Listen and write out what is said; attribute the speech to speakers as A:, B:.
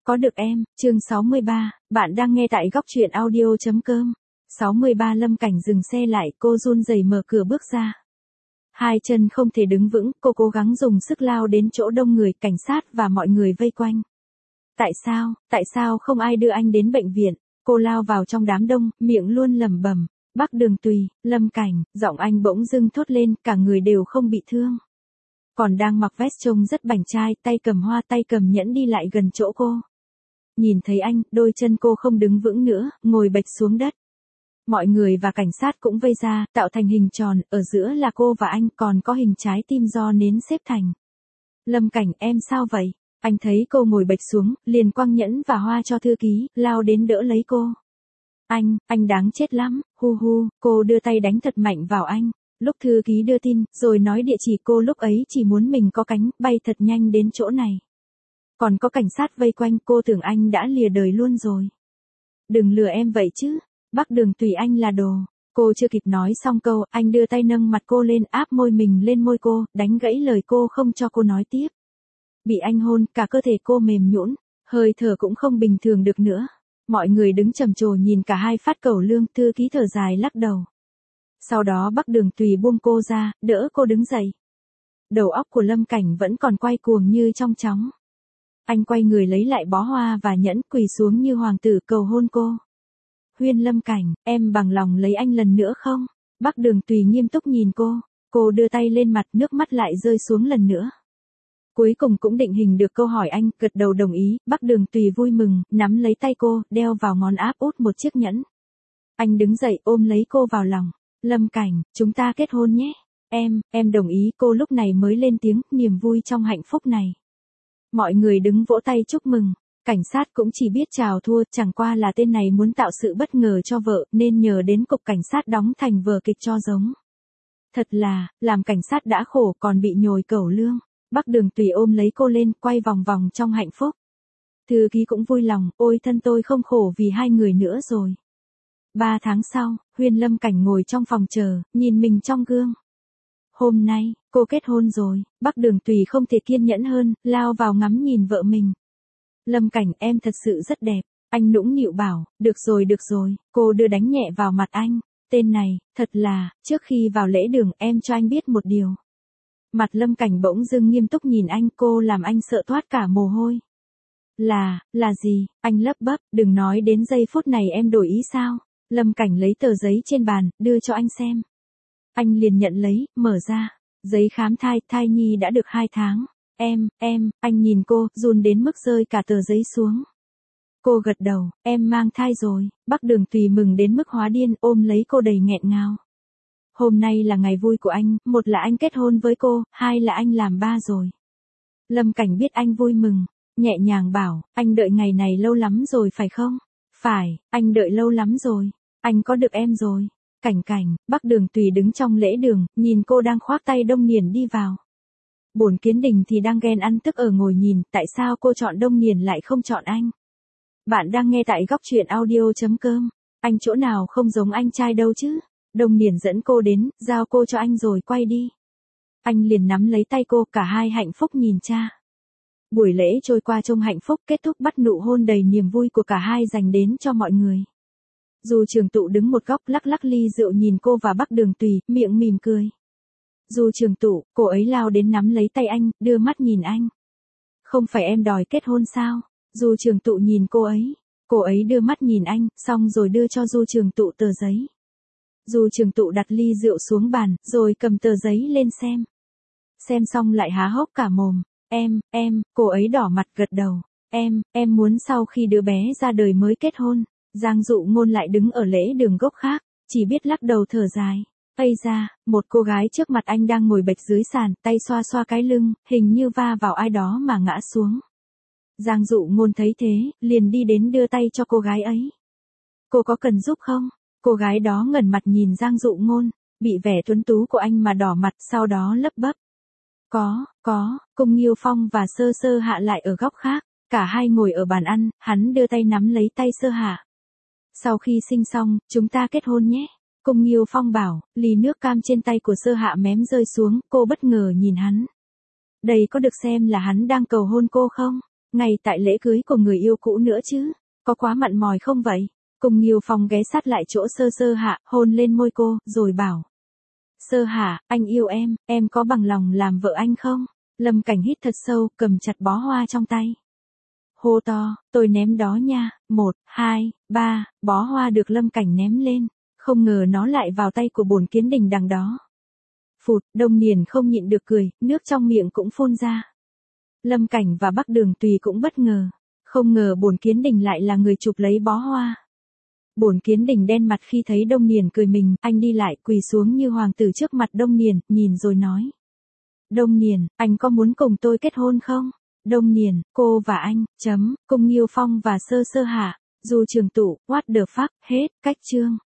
A: Có được em, chương 63, bạn đang nghe tại góc truyện audio.com. 63 Lâm Cảnh dừng xe lại, cô run rẩy mở cửa bước ra. Hai chân không thể đứng vững, cô cố gắng dùng sức lao đến chỗ đông người, cảnh sát và mọi người vây quanh. Tại sao không ai đưa anh đến bệnh viện? Cô lao vào trong đám đông, miệng luôn lẩm bẩm, Bắc Đường Tùy, Lâm Cảnh, giọng anh bỗng dưng thốt lên, cả người đều không bị thương. Còn đang mặc vest trông rất bảnh trai, tay cầm hoa tay cầm nhẫn đi lại gần chỗ cô. Nhìn thấy anh, đôi chân cô không đứng vững nữa, ngồi bệt xuống đất. Mọi người và cảnh sát cũng vây ra, tạo thành hình tròn, ở giữa là cô và anh, còn có hình trái tim do nến xếp thành. Lâm Cảnh, em sao vậy? Anh thấy cô ngồi bệt xuống, liền quăng nhẫn và hoa cho thư ký, lao đến đỡ lấy cô. Anh đáng chết lắm, cô đưa tay đánh thật mạnh vào anh. Lúc thư ký đưa tin, rồi nói địa chỉ, cô lúc ấy chỉ muốn mình có cánh, bay thật nhanh đến chỗ này. Còn có cảnh sát vây quanh, cô tưởng anh đã lìa đời luôn rồi. Đừng lừa em vậy chứ, Bắc Đường Tùy anh là đồ. Cô chưa kịp nói xong câu, anh đưa tay nâng mặt cô lên, áp môi mình lên môi cô, đánh gãy lời cô không cho cô nói tiếp. Bị anh hôn, cả cơ thể cô mềm nhũn, hơi thở cũng không bình thường được nữa. Mọi người đứng trầm trồ nhìn cả hai phát cẩu lương, thư ký thở dài lắc đầu. Sau đó Bắc Đường Tùy buông cô ra, đỡ cô đứng dậy. Đầu óc của Lâm Cảnh vẫn còn quay cuồng như trong chóng. Anh quay người lấy lại bó hoa và nhẫn, quỳ xuống như hoàng tử cầu hôn cô. Huyên Lâm Cảnh, em bằng lòng lấy anh lần nữa không? Bắc Đường Tùy nghiêm túc nhìn cô đưa tay lên mặt, nước mắt lại rơi xuống lần nữa. Cuối cùng cũng định hình được câu hỏi anh, gật đầu đồng ý, Bắc Đường Tùy vui mừng, nắm lấy tay cô, đeo vào ngón áp út một chiếc nhẫn. Anh đứng dậy ôm lấy cô vào lòng. Lâm Cảnh, chúng ta kết hôn nhé. Em đồng ý, cô lúc này mới lên tiếng, niềm vui trong hạnh phúc này. Mọi người đứng vỗ tay chúc mừng, cảnh sát cũng chỉ biết chào thua, chẳng qua là tên này muốn tạo sự bất ngờ cho vợ, nên nhờ đến cục cảnh sát đóng thành vở kịch cho giống. Thật là, làm cảnh sát đã khổ còn bị nhồi cẩu lương. Bắc Đường Tùy ôm lấy cô lên, quay vòng vòng trong hạnh phúc. Thư ký cũng vui lòng, ôi thân tôi không khổ vì hai người nữa rồi. 3 tháng sau, Huyên Lâm Cảnh ngồi trong phòng chờ, nhìn mình trong gương. Hôm nay, cô kết hôn rồi, Bắc Đường Tùy không thể kiên nhẫn hơn, lao vào ngắm nhìn vợ mình. Lâm Cảnh, em thật sự rất đẹp, anh nũng nịu bảo, được rồi, cô đưa đánh nhẹ vào mặt anh. Tên này, thật là, trước khi vào lễ đường em cho anh biết một điều. Mặt Lâm Cảnh bỗng dưng nghiêm túc nhìn anh, cô làm anh sợ toát cả mồ hôi. Là gì? Anh lấp bấp, đừng nói đến giây phút này em đổi ý sao? Lâm Cảnh lấy tờ giấy trên bàn, đưa cho anh xem. Anh liền nhận lấy, mở ra. Giấy khám thai, thai nhi đã được 2 tháng. Anh nhìn cô, run đến mức rơi cả tờ giấy xuống. Cô gật đầu, em mang thai rồi. Bắc Đường Tùy mừng đến mức hóa điên, ôm lấy cô đầy nghẹn ngào. Hôm nay là ngày vui của anh, một là anh kết hôn với cô, hai là anh làm ba rồi. Lâm Cảnh biết anh vui mừng, nhẹ nhàng bảo, anh đợi ngày này lâu lắm rồi phải không? Phải, anh đợi lâu lắm rồi, anh có được em rồi. Cảnh, Bắc Đường Tùy đứng trong lễ đường, nhìn cô đang khoác tay Đông Niền đi vào. Bổn Kiến Đình thì đang ghen ăn tức ở ngồi nhìn, tại sao cô chọn Đông Niền lại không chọn anh? Bạn đang nghe tại góc truyện audio.com, anh chỗ nào không giống anh trai đâu chứ? Đông Niền dẫn cô đến, giao cô cho anh rồi quay đi. Anh liền nắm lấy tay cô, cả hai hạnh phúc nhìn cha. Buổi lễ trôi qua trong hạnh phúc, kết thúc bắt nụ hôn đầy niềm vui của cả hai dành đến cho mọi người. Du Trường Tụ đứng một góc lắc lắc ly rượu nhìn cô và Bắc Đường Tùy, miệng mỉm cười. Du Trường Tụ, cô ấy lao đến nắm lấy tay anh, đưa mắt nhìn anh. Không phải em đòi kết hôn sao? Du Trường Tụ nhìn cô ấy đưa mắt nhìn anh, xong rồi đưa cho Du Trường Tụ tờ giấy. Du Trường Tụ đặt ly rượu xuống bàn, rồi cầm tờ giấy lên xem. Xem xong lại há hốc cả mồm. Cô ấy đỏ mặt gật đầu. Em muốn sau khi đứa bé ra đời mới kết hôn. Giang Dụ Ngôn lại đứng ở lễ đường góc khác, chỉ biết lắc đầu thở dài. Ây da, một cô gái trước mặt anh đang ngồi bệt dưới sàn, tay xoa xoa cái lưng, hình như va vào ai đó mà ngã xuống. Giang Dụ Ngôn thấy thế, liền đi đến đưa tay cho cô gái ấy. Cô có cần giúp không? Cô gái đó ngẩng mặt nhìn Giang Dụ Ngôn, bị vẻ tuấn tú của anh mà đỏ mặt, sau đó lấp bấp. Có, Cung Nghiêu Phong và Sơ Sơ Hạ lại ở góc khác, cả hai ngồi ở bàn ăn, hắn đưa tay nắm lấy tay Sơ Hạ. Sau khi sinh xong, chúng ta kết hôn nhé. Cung Nghiêu Phong bảo, ly nước cam trên tay của Sơ Hạ mém rơi xuống, cô bất ngờ nhìn hắn. Đây có được xem là hắn đang cầu hôn cô không? ngay tại lễ cưới của người yêu cũ nữa chứ, có quá mặn mòi không vậy? Cùng Nghiêu Phong ghé sát lại chỗ Sơ Hạ, hôn lên môi cô, rồi bảo. Sơ Hạ, anh yêu em có bằng lòng làm vợ anh không? Lâm Cảnh hít thật sâu, cầm chặt bó hoa trong tay. Hô to, tôi ném đó nha, 1, 2, 3, bó hoa được Lâm Cảnh ném lên, không ngờ nó lại vào tay của Bổn Kiến Đình đằng đó. Phụt, Đông Niền không nhịn được cười, nước trong miệng cũng phun ra. Lâm Cảnh và Bắc Đường Tùy cũng bất ngờ, không ngờ Bổn Kiến Đình lại là người chụp lấy bó hoa. Bổn Kiến Đình đen mặt khi thấy Đông Niền cười mình, anh đi lại quỳ xuống như hoàng tử trước mặt Đông Niền, nhìn rồi nói. Đông Niền, anh có muốn cùng tôi kết hôn không? Đông Niền, cô và anh, cùng Nghiêu Phong và Sơ Hạ, Du Trường Tụ, what the fuck, hết, cách chương.